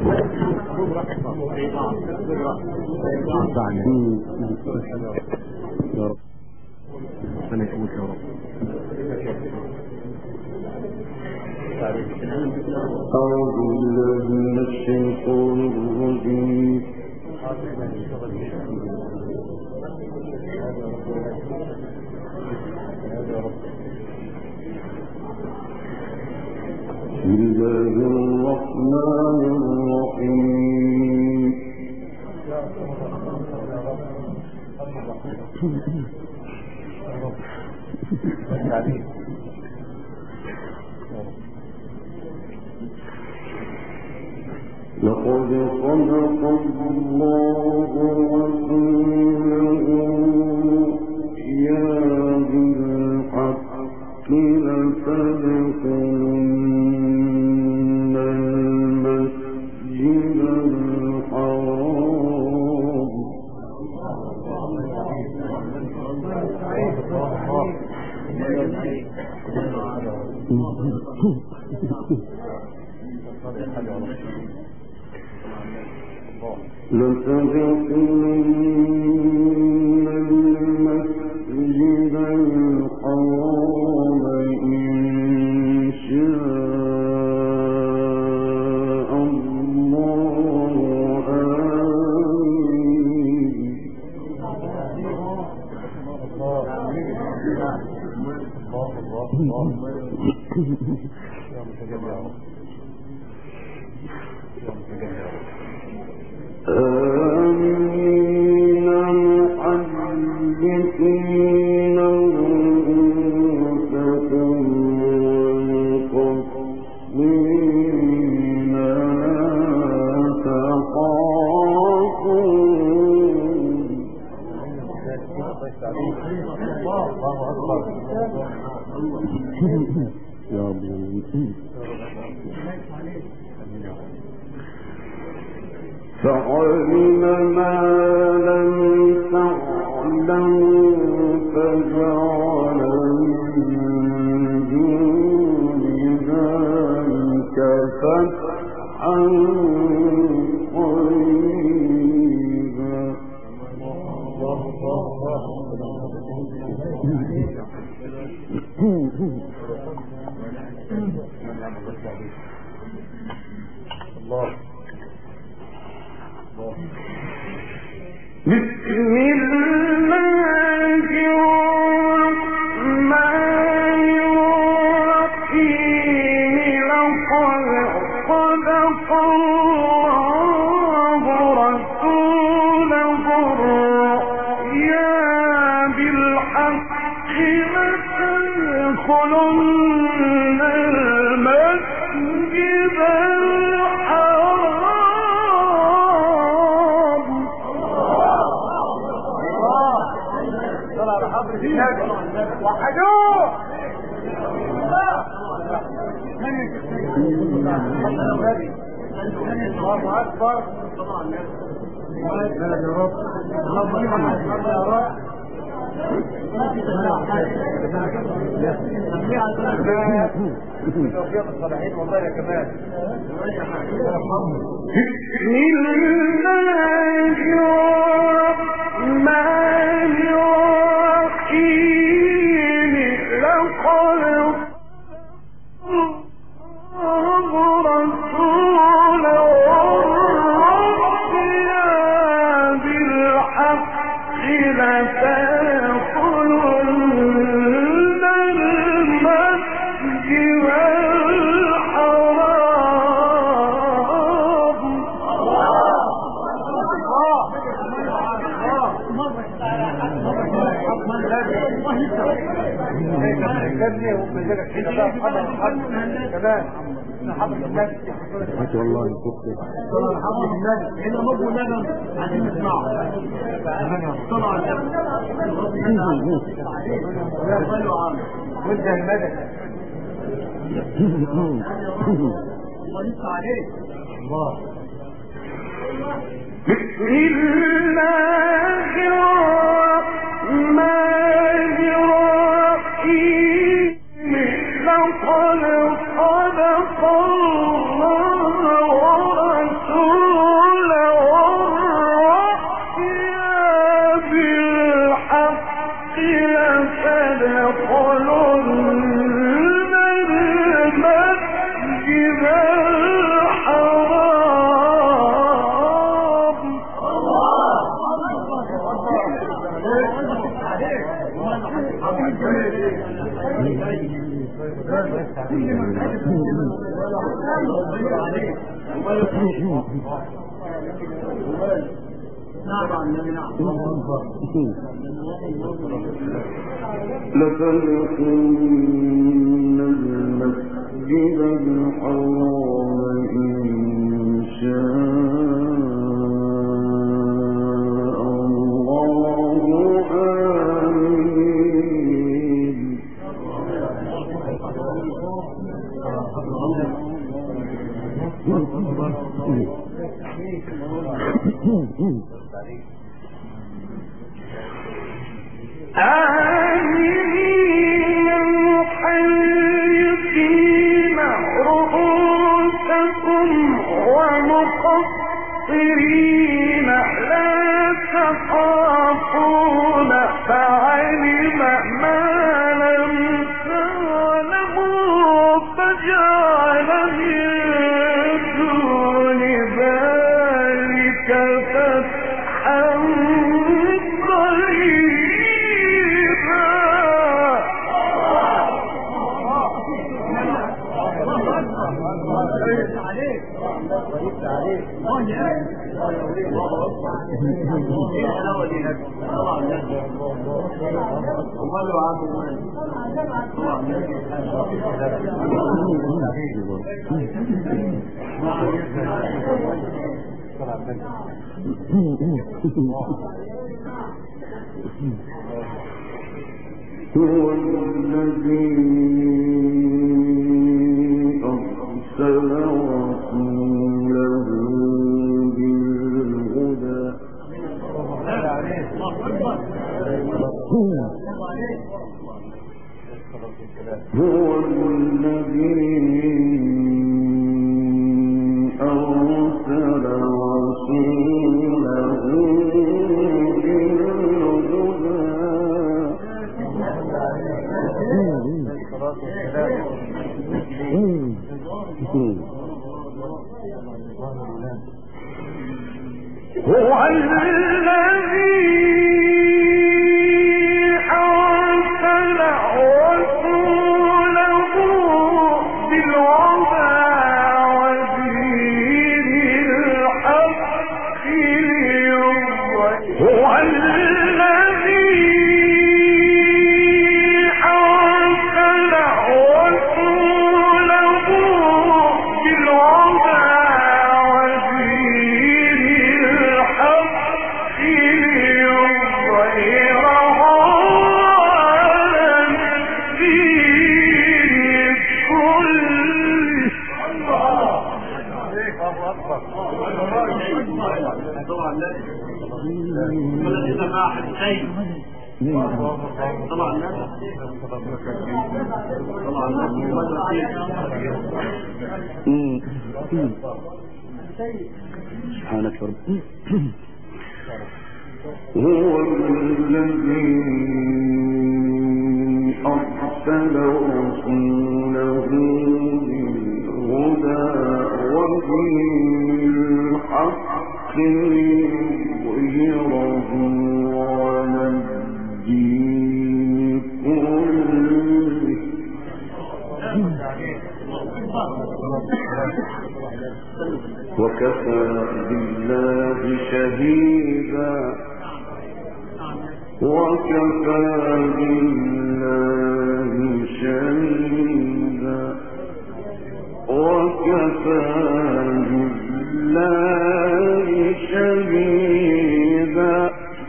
يا رب أنا يقول يا رب. أعوذ بالله من الشيطان الرجيم. بسم الله الرحمن الرحيم. لقد صدق الله رسوله يا بالحق لتدخلن المسجد الحرام. لتدخلن المسجد الحرام إن شاء الله آمين محدثين رؤوسكم ومقصرين لا تخافون. يا رب فعلم ما لم تعلموا فجعل من دون ذلك فتحا قريبا. بسم الله الرحمن الرحيم. لقد صدق الله رسوله الرؤيا بالحق لتدخلن المسجد وحدوه الله أكبر. يا رب الصالحين والله يا كمال. بسم الله الرحمن الرحيم. لقد رسول الرؤيا بالحق لتدخلن المسجد الحرام. والله إذا مضوا لنا عشان نسمعه طلع وانت المدد ولسه عليك الله. بسم الله الرحمن الرحيم. لقد صدق الله رسوله لتدخلن المسجد الحرام إن شاء الله آمين. آمين محلقين رؤوسكم ومقصرين لا تخافون فعلم ما لم تعلموا فجعل من دون ذلك فتحا هو الذي أرسل رسوله بالهدى هو الذي أرسل رسوله هو الذي أرسل رسوله بالهدى ودين الحق هو الذي أرسل رسوله بالهدى سبحانك يا رب. هو الذي أرسل رسوله بالهدى ودين الحق ليظهره على الدين كله وكفى بالله شهيدا وكفى بالله شهيدا وكفى بالله شهيدا.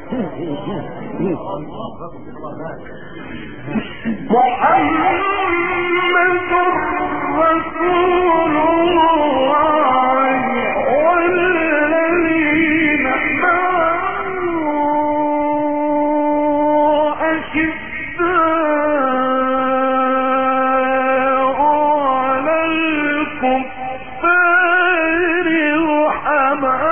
محمد رسول الله والذين معه أشداء على الكفار رحماء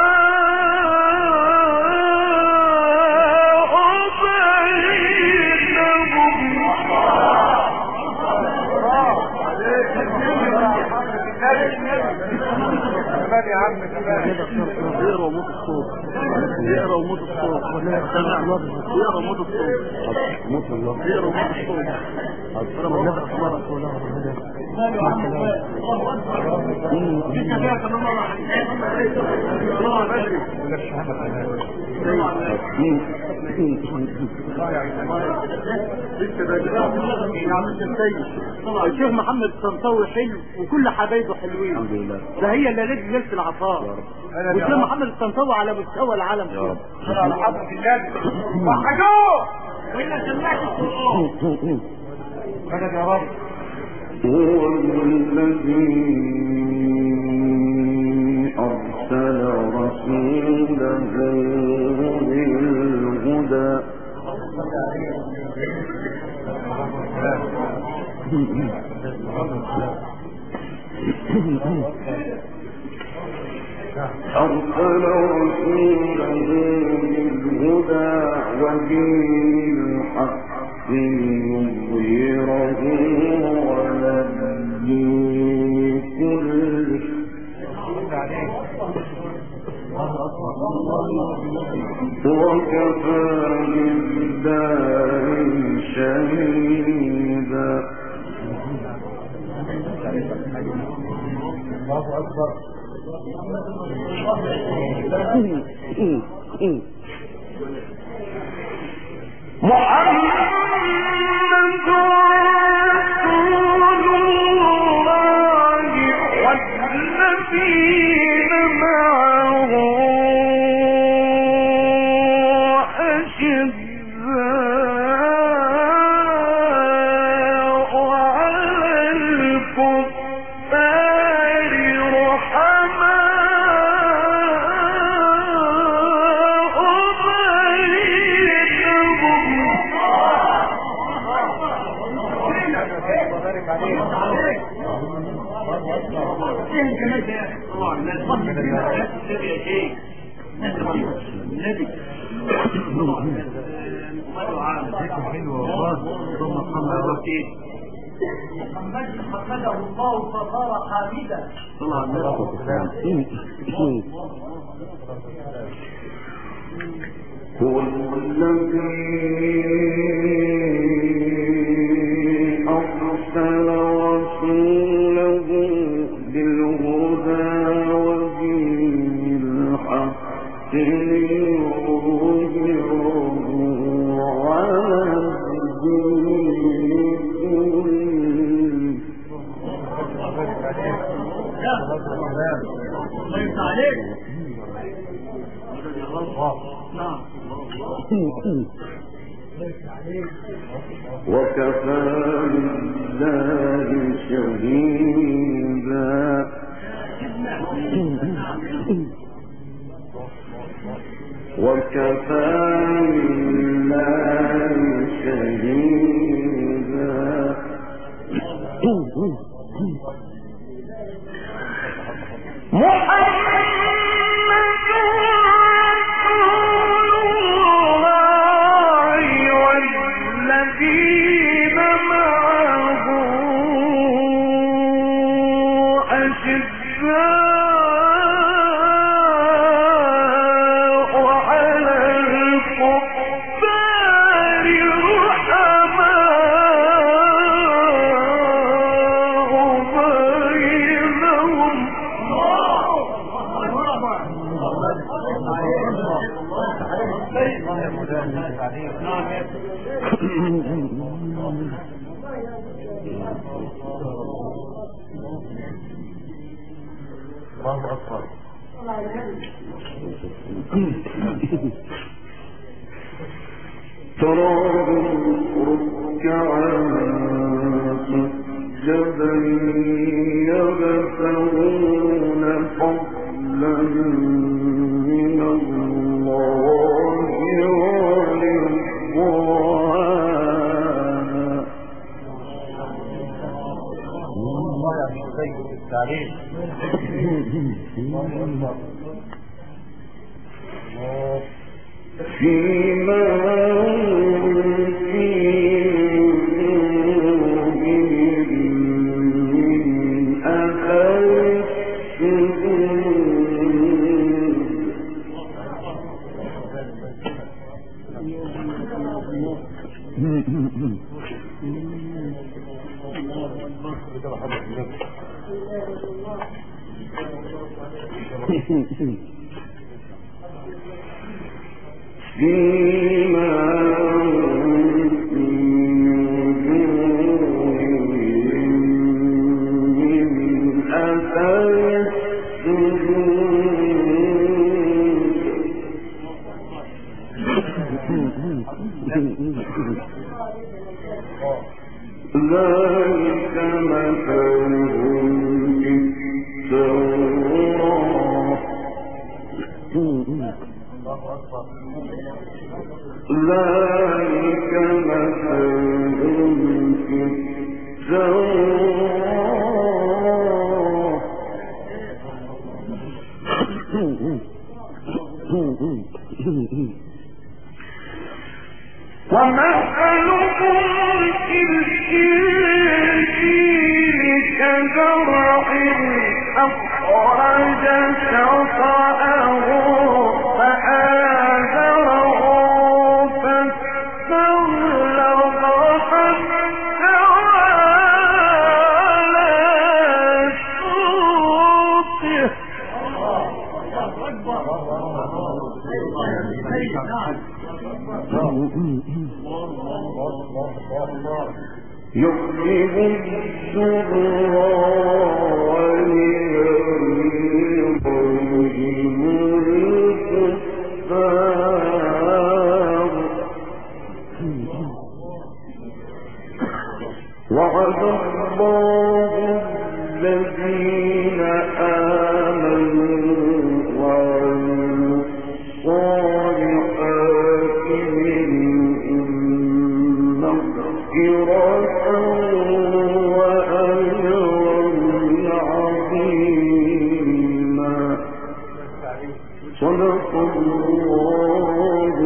يقرا وموت الصوت يقرا وموت الصوت يقرا وموت الصوت موت الله يقرا وموت الصوت الشيخ محمد الطنطاوي حلو وكل حبايبه حلوين الحمد لله. ده هي اللي ليله العطاء والشيخ محمد الطنطاوي على مستوى العالم يا رب. على حضرة النبي وحدوه وإلا سمعت القرآن مدد يا رب. هو الذي أرسل رسوله بالهدى ودين الحق ليظهره على الدين كله وكفى بالله شهيدا. الله أكبر. محمد رسول الله والذين معه أشداء على الكفار رحماء محمده الله فصار حامدا. هو الذي أرسل رسوله بالهدى ودين الحق ليظهره على الدين وكفى بالله شهيدا. وكفى بالله شهيدا. الله أكبر. تراهم ركعا سجدا يبتغون فضلا من الله ورضوانا. فيما في من أثر السجود. ذلك مثلهم في التوراة ذلك مثلهم في التوراة ومثلهم في الإنجيل كزرع أخرج شطأه فآزره فاستغلظ فاستوى على سوقه يعجب الزراع ليغيظ بهم الكفار وعد الله الذين آمنوا وعملوا الصالحات منهم مغفرة وأجرا عظيما صدق الله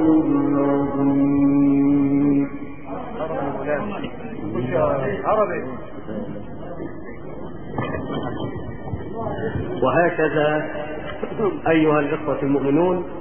العظيم. وهكذا أيها الإخوة المؤمنون